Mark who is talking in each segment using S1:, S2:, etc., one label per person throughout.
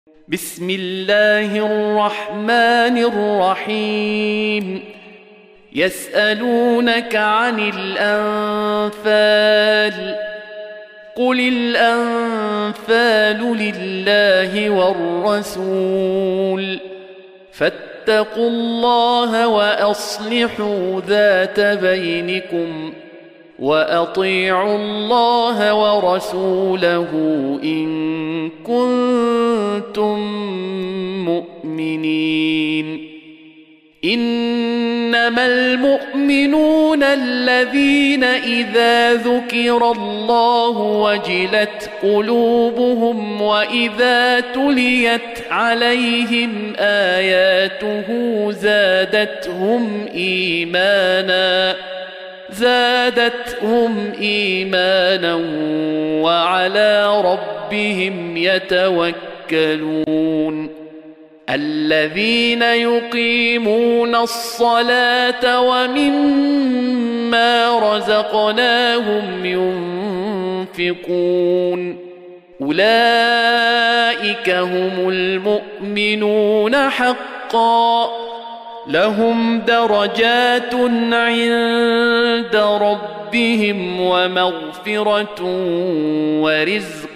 S1: بسم الله الرحمن الرحيم. يسألونك عن الأنفال، قل الأنفال لله والرسول، فاتقوا الله وأصلحوا ذات بينكم، وأطيعوا الله ورسوله إن كنتم مؤمنين. إنما المؤمنون الذين إذا ذكر الله وجلت قلوبهم وإذا تليت عليهم آياته زادتهم إيمانا وعلى ربهم يتوكلون. الذين يقيمون الصلاة ومما رزقناهم ينفقون، أولئك هم المؤمنون حقا، لهم درجات عند ربهم ومغفرة ورزق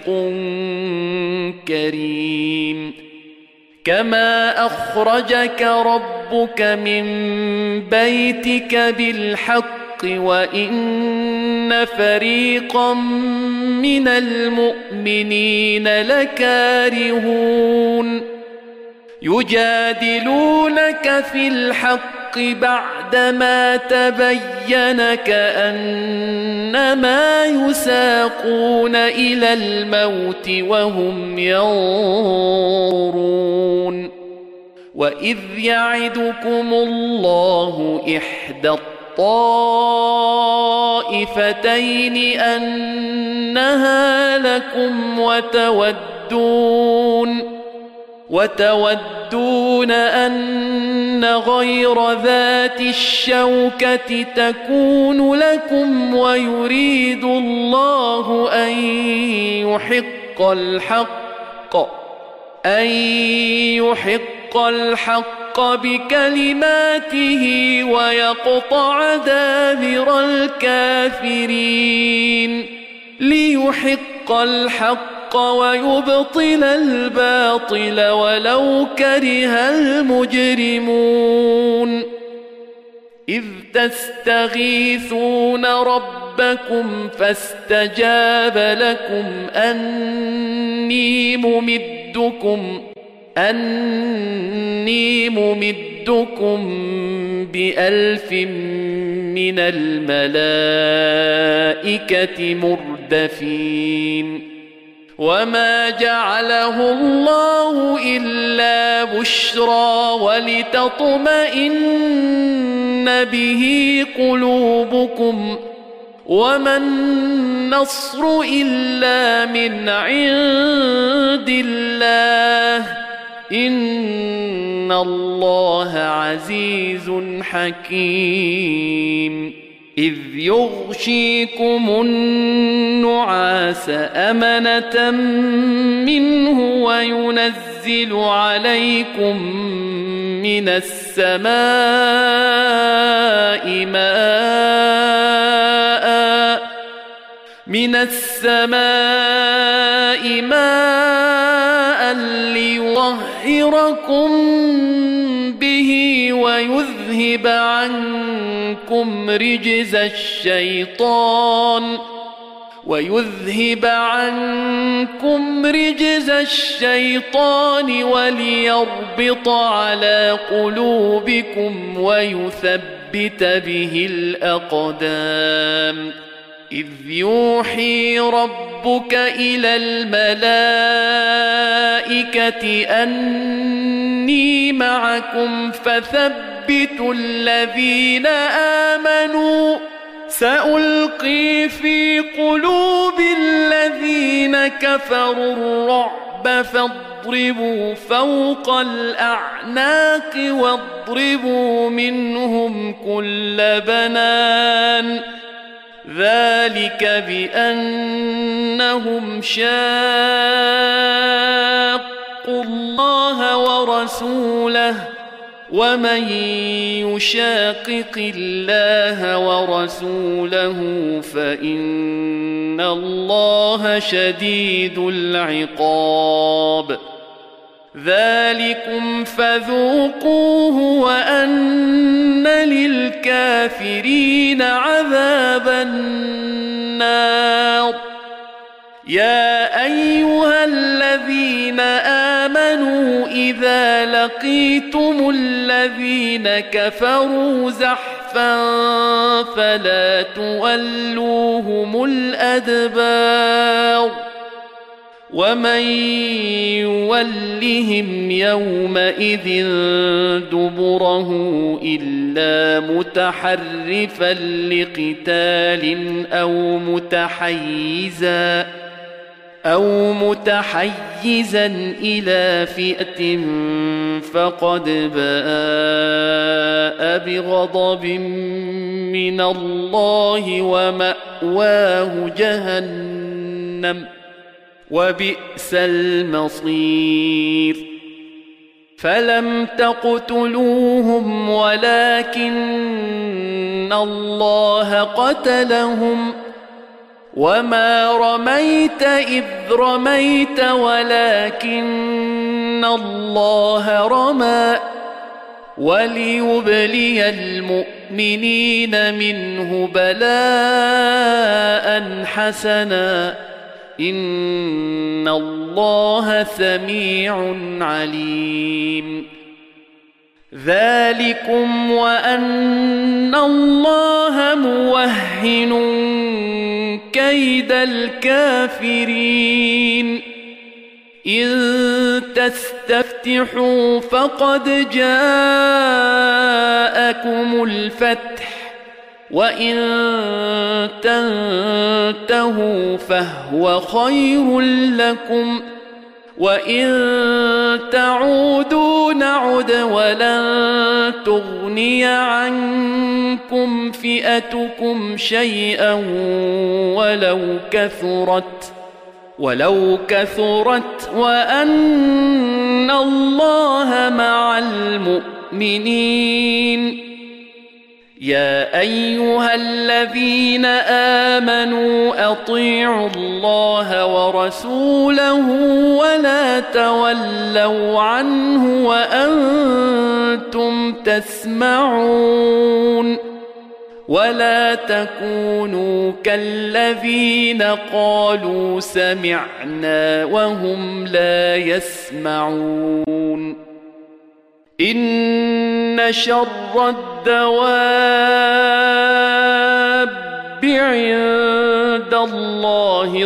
S1: كريم. كما أخرجك ربك من بيتك بالحق وإن فريقا من المؤمنين لكارهون. يجادلونك في الحق بعدما تبين كأنما يساقون إلى الموت وهم ينظرون. وإذ يعدكم الله إحدى الطائفتين أنها لكم وتودون أن غير ذات الشوكة تكون لكم، ويريد الله أن يحق الحق بكلماته ويقطع دابر الكافرين، ليحق الحق ويبطل الباطل ولو كره المجرمون. إذ تستغيثون ربكم فاستجاب لكم أني ممدكم ب1000 من الملائكة مردفين. وما جعله الله إلا بشرى ولتطمئن به قلوبكم، وما النصر إلا من عند الله، إن الله عزيز حكيم. إذ يغشيكم النعاس أمنة منه وينزل عليكم من السماء ماء ليطهركم به ويذهب عنكم رجز الشيطان وليربط على قلوبكم ويثبت به الأقدام. إذ يوحي ربك إلى الملائكة أني معكم فثبتوا الذين آمنوا، سألقي في قلوب الذين كفروا الرعب فاضربوا فوق الأعناق واضربوا منهم كل بنان، ذلك بأنهم شاقوا اتقوا الله ورسوله ومن يشاقق الله ورسوله فإن الله شديد العقاب ذلكم فذوقوه وأن للكافرين عذاب النار يا أيها الذين آمنوا إذا لقيتم الذين كفروا زحفا فلا تولوهم الأدبار ومن يولهم يومئذ دبره إلا متحرفا لقتال أو متحيزا إلى فئة فقد باء بغضب من الله ومأواه جهنم وبئس المصير فلم تقتلوهم ولكن الله قتلهم وما رميت إذ رميت ولكن الله رمى وليبلي المؤمنين منه بلاء حسنا إن الله سميع عليم ذلكم وأن الله موهن كيد الكافرين إن تستفتحوا فقد جاءكم الفتح وإن تنتهوا فهو خير لكم وإن تعودوا نعد ولن تغني عنكم فئتكم شيئا ولو كثرت وأن الله مع المؤمنين يا أيها الذين آمنوا أطيعوا الله ورسوله ولا تولوا عنه وأنتم تسمعون ولا تكونوا كالذين قالوا سمعنا وهم لا يسمعون إن شر الدواب عند الله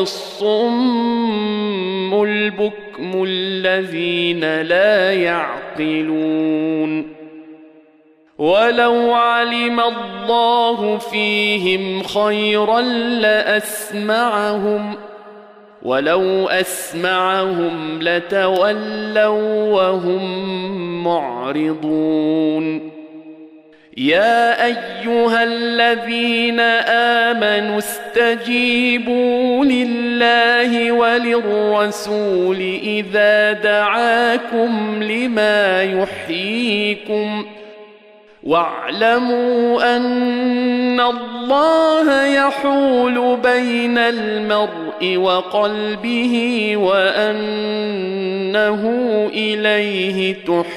S1: الصم البكم الذين لا يعقلون ولو علم الله فيهم خيرا لأسمعهم ولو أسمعهم لتولوا وهم معرضون يا أيها الذين آمنوا استجيبوا لله وللرسول إذا دعاكم لما يحييكم واعلموا أن الله يحول بين المرء وقلبه وأنه إليه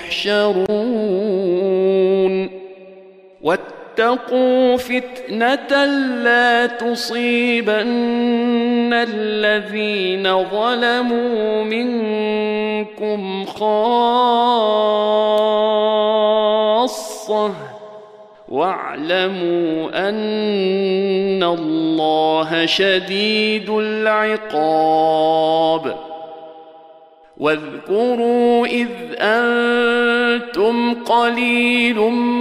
S1: تحشرون واتقوا فتنة لا تصيبن الذين ظلموا منكم خاصة واعلموا أن الله شديد العقاب واذكروا إذ أنتم قليل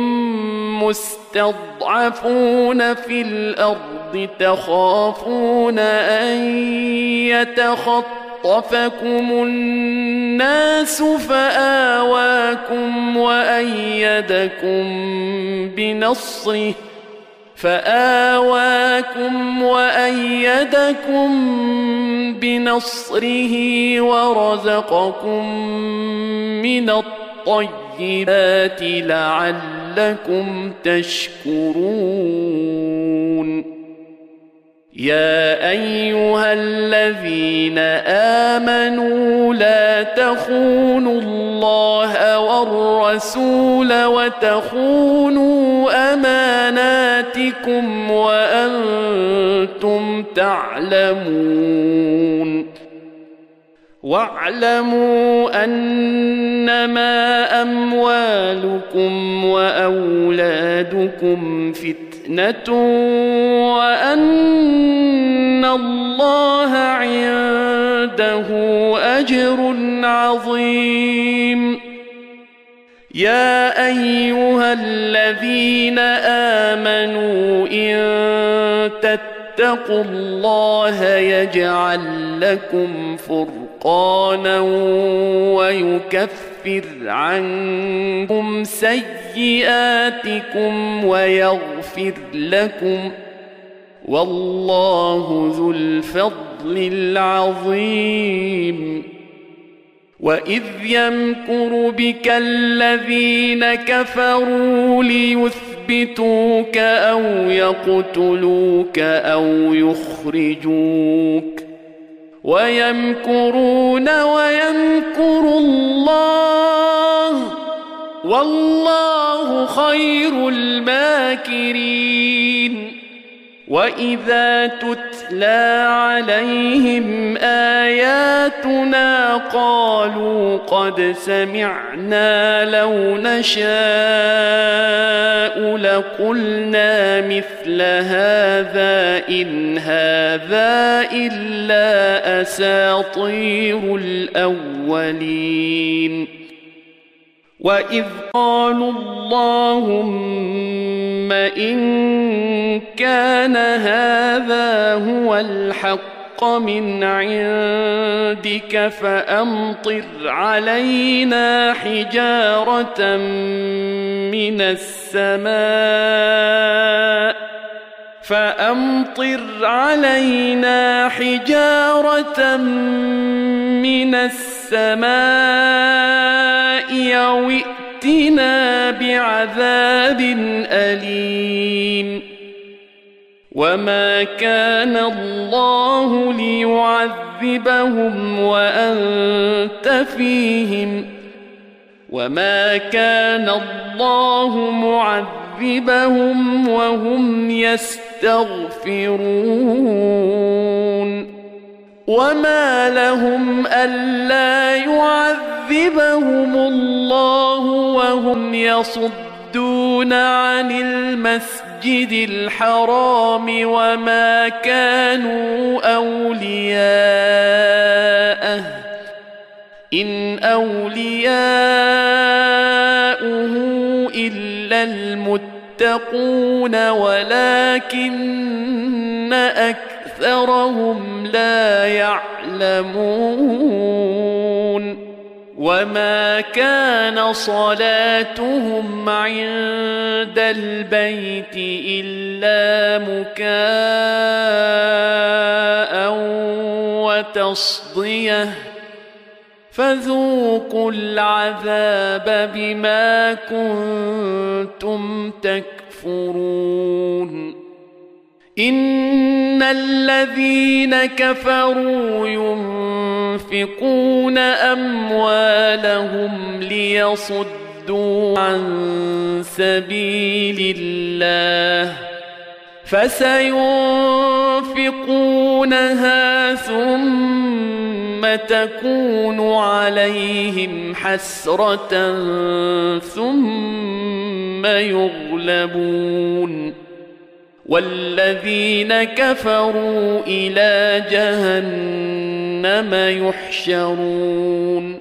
S1: مستضعفون في الأرض تخافون أن يتخطفكم الناس فآواكم وأيدكم بنصره ورزقكم من الطيبات لعلكم تشكرون يا أيها الذين آمنوا لا تخونوا الله والرسول وتخونوا أماناتكم وأنتم تعلمون واعلموا أنما أموالكم وأولادكم فتنة وأن الله عنده أجر عظيم يا أيها الذين آمنوا إن تتقوا الله يجعل لكم فرقانا ويكفر عنكم سيئاتكم ويغفر لكم والله ذو الفضل العظيم وإذ يمكر بك الذين كفروا ليثبتوك أو يقتلوك أو يخرجوك ويمكرون ويمكر الله والله خير الماكرين وإذا تتلى عليهم آياتنا قالوا قد سمعنا لو نشاء لقلنا مثل هذا إن هذا إلا أساطير الأولين وإذ قالوا اللهم إن كان هذا هو الحق من عندك فأمطر علينا حجارة من السماء أو ائتنا بعذاب أليم وما كان الله ليعذبهم وأنت فيهم وما كان الله معذبهم وهم يستغفرون وما لهم ألا يعذبهم الله وهم يصدون عن المسجد الحرام وما كانوا أولياءه إن أولياؤه إلا المتقون ولكن أكثرهم لا يعلمون وما كان صلاتهم عند البيت إلا مكاء وتصدية فذوقوا العذاب بما كنتم تكفرون إن الذين كفروا ينفقون أموالهم ليصدوا عن سبيل الله فسينفقونها ثم تكون عليهم حسرة ثم يغلبون والذين كفروا إلى جهنم يحشرون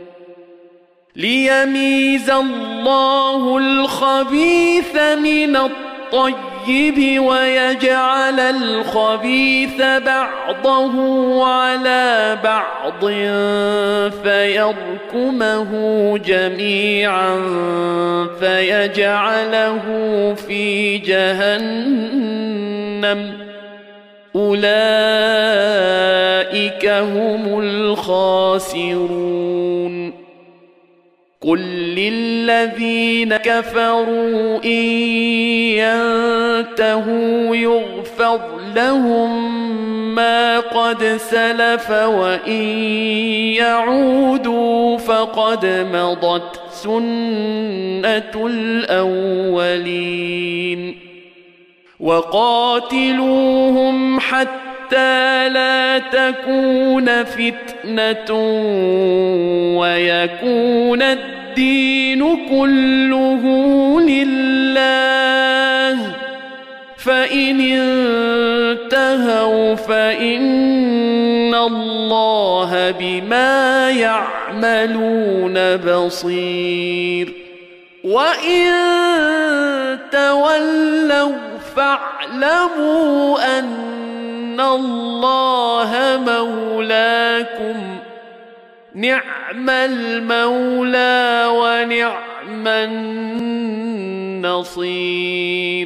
S1: ليميز الله الخبيث من الطيب الطيب ويجعل الخبيث بعضه على بعض فيركمه جميعا فيجعله في جهنم أولئك هم الخاسرون قل للذين كفروا إن ينتهوا يغفر لهم ما قد سلف وإن يعودوا فقد مضت سنة الأولين وقاتلوهم حتى لا تكون فتنة ويكون الدين كله لله فإن انتهوا فإن الله بما يعملون بصير وإن تولوا فاعلموا أن الله مولاكم نعم المولى ونعم النصير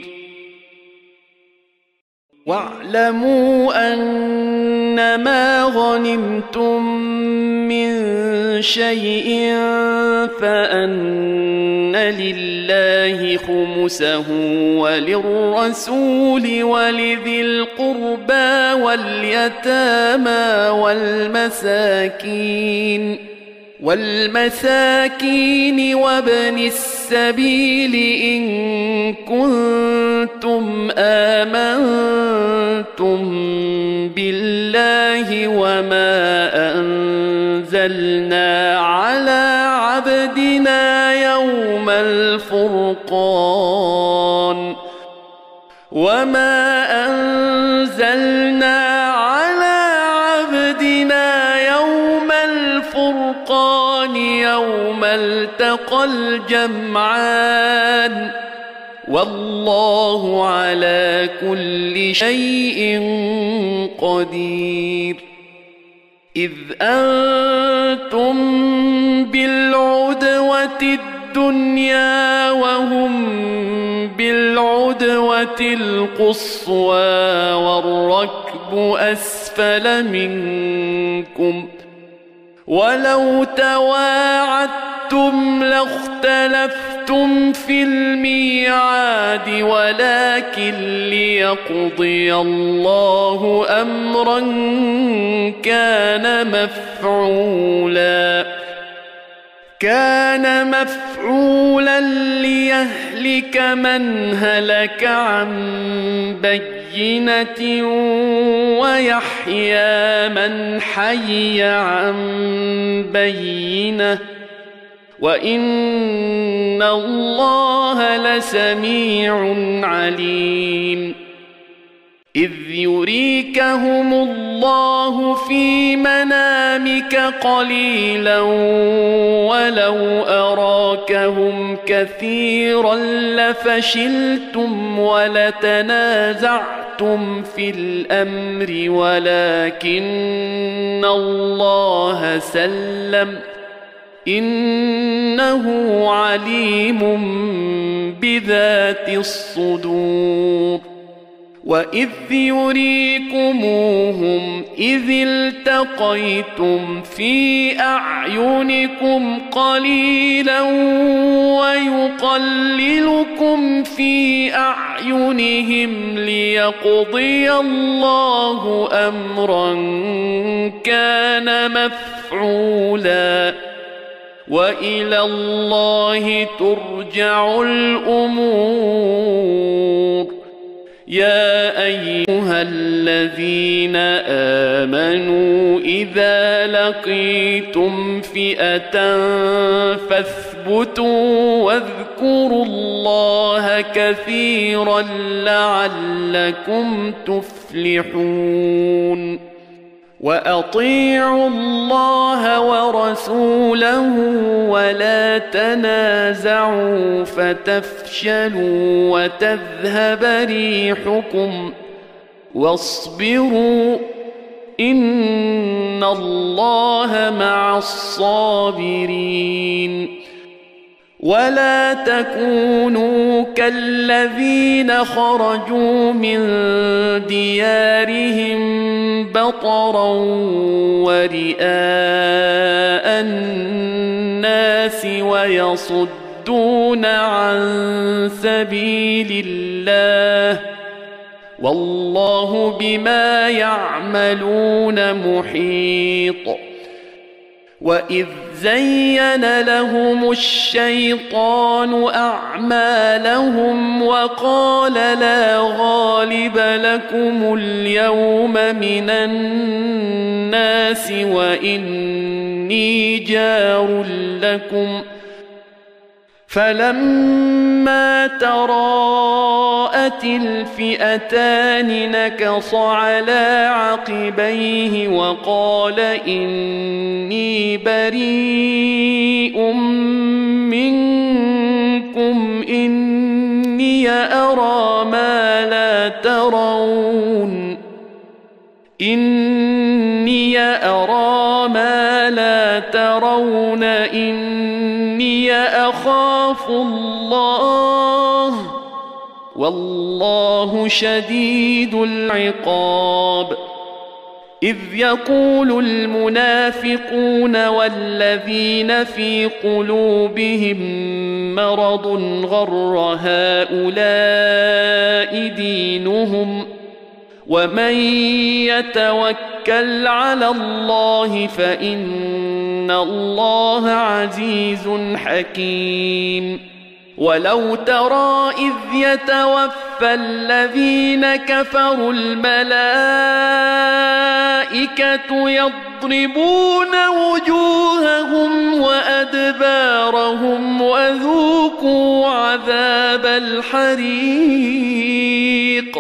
S1: واعلموا أنما غنمتم من شيء فأن لله خمسه وللرسول ولذي القربى واليتامى والمساكين وابن السبيل إن كنتم آمنتم بالله وما أنزلنا على عبدنا يوم الفرقان يوم التقى الجمعان والله على كل شيء قدير إذ أنتم بالعدوة الدنيا وهم بالعدوة القصوى والركب أسفل منكم ولو تواعدتم لاختلفتم في الميعاد ولكن ليقضي الله أمرا كان مفعولا ليهلك من هلك عن بينة ويحيى من حي عن بينة وإن الله لسميع عليم إذ يريكهم الله في منامك قليلا ولو أراكهم كثيرا لفشلتم ولتنازعتم في الأمر ولكن الله سلم إنه عليم بذات الصدور وإذ يريكموهم إذ التقيتم في أعينكم قليلا ويقللكم في أعينهم ليقضي الله أمرا كان مفعولا وإلى الله ترجع الأمور يا أيها الذين آمنوا إذا لقيتم فئة فاثبتوا واذكروا الله كثيرا لعلكم تفلحون وأطيعوا الله ورسوله ولا تنازعوا فتفشلوا وتذهب ريحكم واصبروا إن الله مع الصابرين ولا تكونوا كالذين خرجوا من ديارهم بطرا ورئاء الناس ويصدون عن سبيل الله والله بما يعملون محيط وإذ زين لهم الشيطان أعمالهم وقال لا غالب لكم اليوم من الناس وإني جار لكم فلما تراءت الفئتان نكص على عقبيه وقال إني بريء منكم إني أرى ما لا ترون إني أرى ما لا ترون إني أخاف الله والله شديد العقاب إذ يقول المنافقون والذين في قلوبهم مرض غر هؤلاء دينهم ومن يتوكل على الله فإن الله عزيز حكيم ولو ترى إذ يتوفى الذين كفروا الملائكة يضربون وجوههم وأدبارهم وذوقوا عذاب الحريق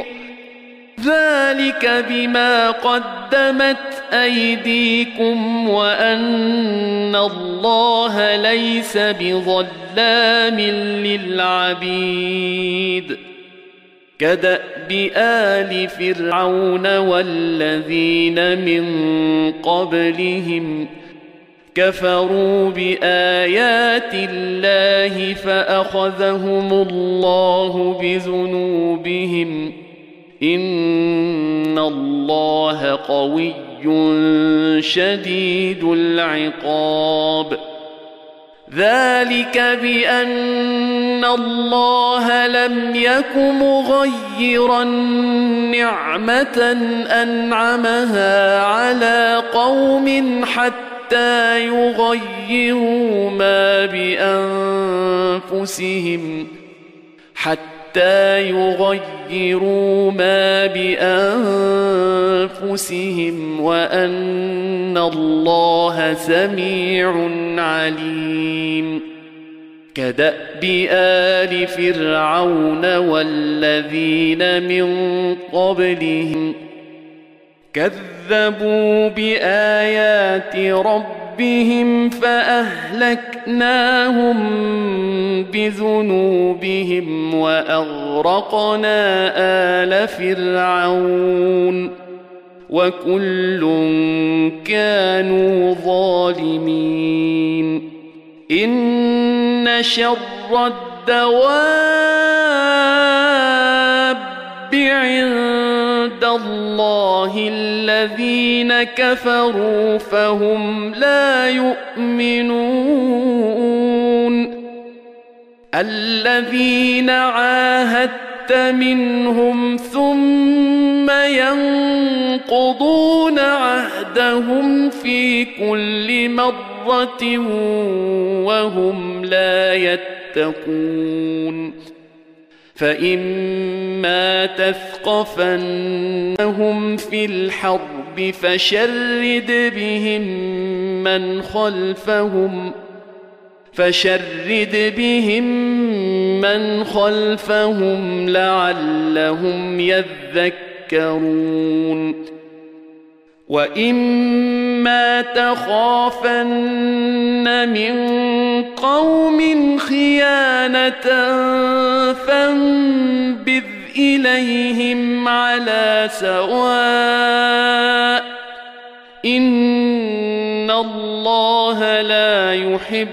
S1: ذلك بما قدمت أيديكم وأن الله ليس بظلام للعبيد كدأب آل فرعون والذين من قبلهم كفروا بآيات الله فأخذهم الله بذنوبهم إن الله قوي شديد العقاب ذلك بأن الله لم يك مغيرا نعمة أنعمها على قوم حتى يغيروا ما بأنفسهم وأن الله سميع عليم كدأب آل فرعون والذين من قبلهم كذبوا بآيات ربهم فأهلكناهم بذنوبهم وأغرقنا آل فرعون وكل كانوا ظالمين إن شر الدواب عند الله الذين كفروا فهم لا يؤمنون الذين عاهدت منهم ثم ينقضون عهدهم في كل مرة وهم لا يتقون فإما تثقفنهم في الحرب فشرد بهم من خلفهم لعلهم يذكرون وإما تخافن من قوم خيانة فانبذ إليهم على سواء إن الله لا يحب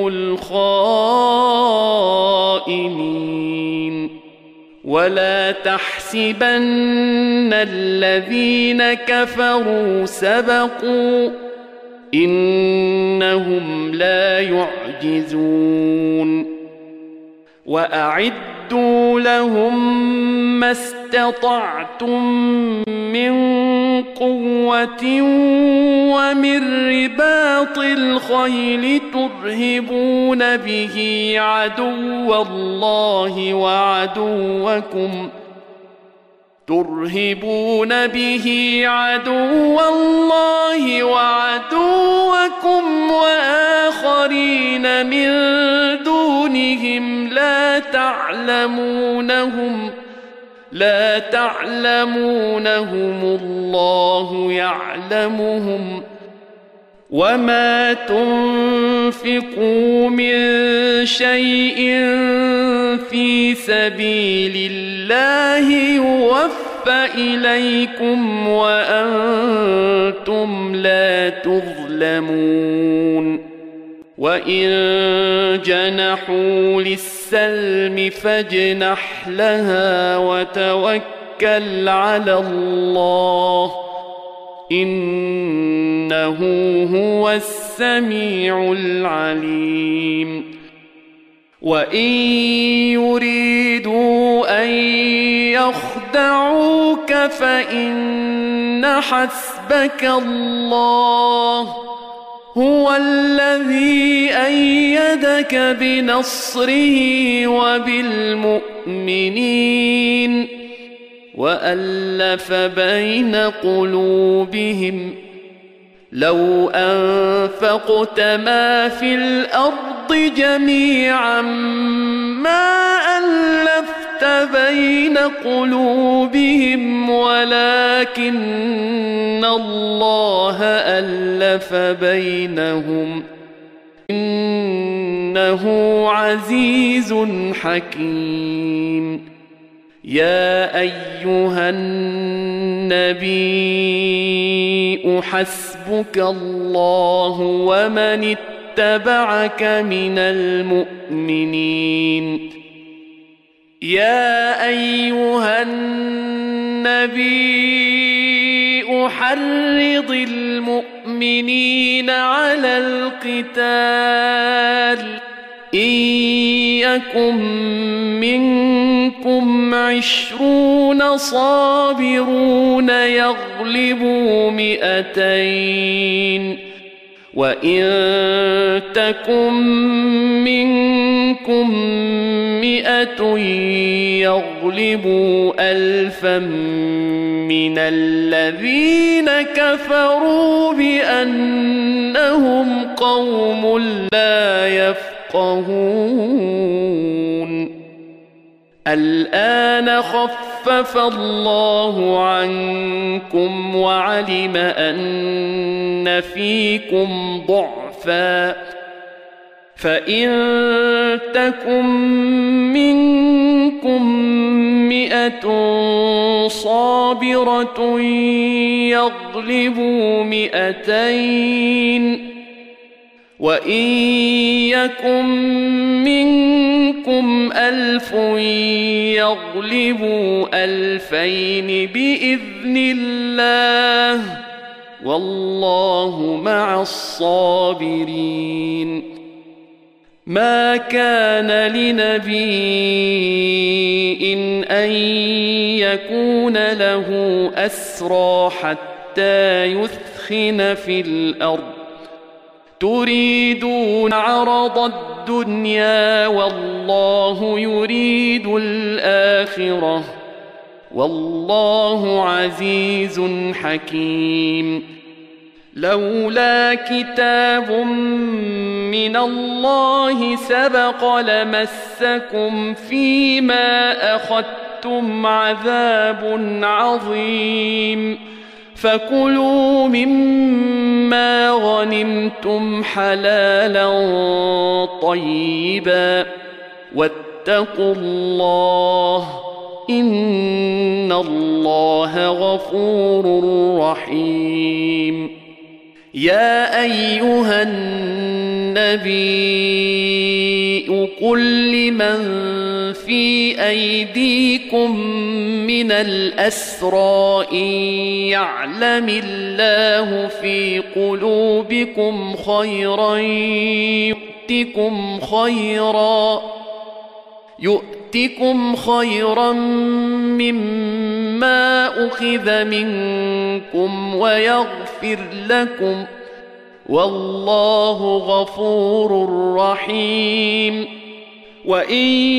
S1: الخائنين ولا تحسبن الذين كفروا سبقوا إنهم لا يعجزون وأعدوا لهم ما استطعتم من قوة ومن رباط الخيل ترهبون به عدو الله وعدوكم وآخرين من دونهم لا تعلمونهم الله يعلمهم وما تنفقوا من شيء في سبيل الله يوفى إليكم وأنتم لا تظلمون وإن جنحوا للسلم فاجنح لها وتوكل على الله إنه هو السميع العليم وإن يريدوا أن يخدعوك فإن حسبك الله هو الذي أيدك بنصره وبالمؤمنين وألف بين قلوبهم لو أنفقت ما في الأرض جميعا ما ألفت بين قلوبهم ولكن الله ألف بينهم إنه عزيز حكيم يا أيها النبي حسبك الله ومن اتبعك من المؤمنين يا أيها النبي حرض المؤمنين على القتال إن يكن منكم 20 صابرون يغلبوا 200 وإن تكن منكم 100 يغلبوا 1000 من الذين كفروا بأنهم قوم لا يفقهون الآن خفف الله عنكم وعلم أن فيكم ضعفا فإن تكن منكم 100 صابرة يغلبوا 200 وإن يكن منكم 1000 يغلبوا 2000 بإذن الله والله مع الصابرين ما كان لنبي أن يكون له أسرى حتى يثخن في الأرض تريدون عرض الدنيا والله يريد الآخرة والله عزيز حكيم لولا كتاب من الله سبق لمسكم فيما أخذتم عذاب عظيم فكلوا مما غنمتم حلالا طيبا واتقوا الله إن الله غفور رحيم. يا أيها النبي قل لمن في أيديكم من الأسرى إن يعلم الله في قلوبكم خيرا يؤتكم خيرا مما أخذ منكم ويغفر لكم والله غفور رحيم. وإن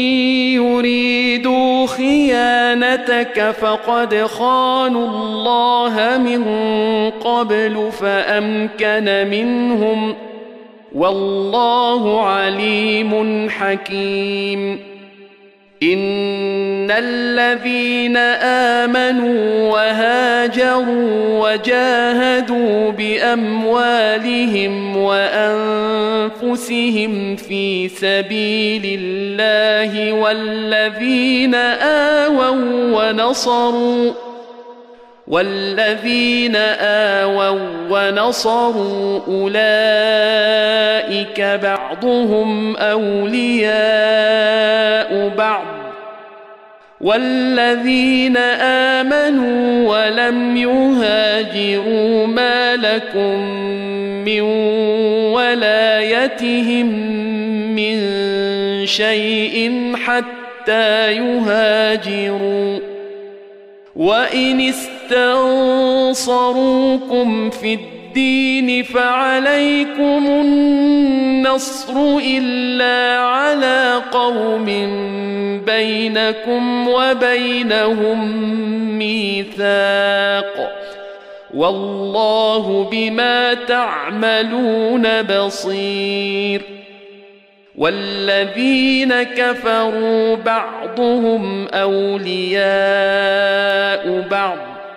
S1: يريدوا خيانتك فقد خانوا الله من قبل فأمكن منهم والله عليم حكيم. إن الذين آمنوا وهاجروا وجاهدوا بأموالهم وأنفسهم في سبيل الله والذين آووا ونصروا أولئك بعضهم أولياء بعض والذين آمنوا ولم يهاجروا ما لكم من ولايتهم من شيء حتى يهاجروا. وإن استنصروكم في الدين فعليكم النصر إلا على قوم بينكم وبينهم ميثاق والله بما تعملون بصير. والذين كفروا بعضهم أولياء بعض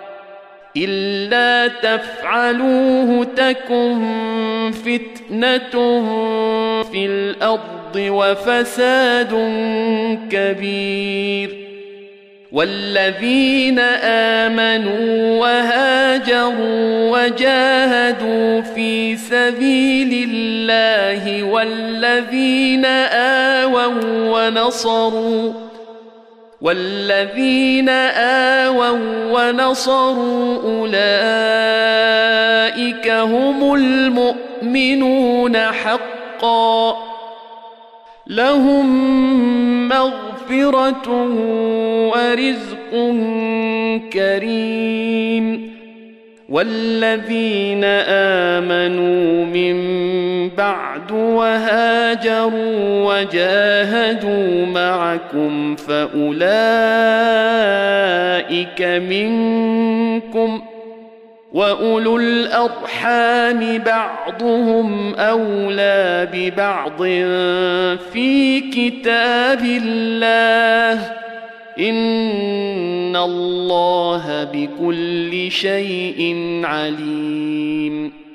S1: إلا تفعلوه تكن فتنة في الأرض وفساد كبير. والذين آمنوا وهاجروا وجاهدوا في سبيل الله والذين آووا ونصروا أولئك هم المؤمنون حقا لهم مغفرة ورزق كريم. والذين آمنوا من بعد وهاجروا وجاهدوا معكم فأولئك منكم وأولو الأرحام بعضهم أولى ببعض في كتاب الله إن الله بكل شيء عليم.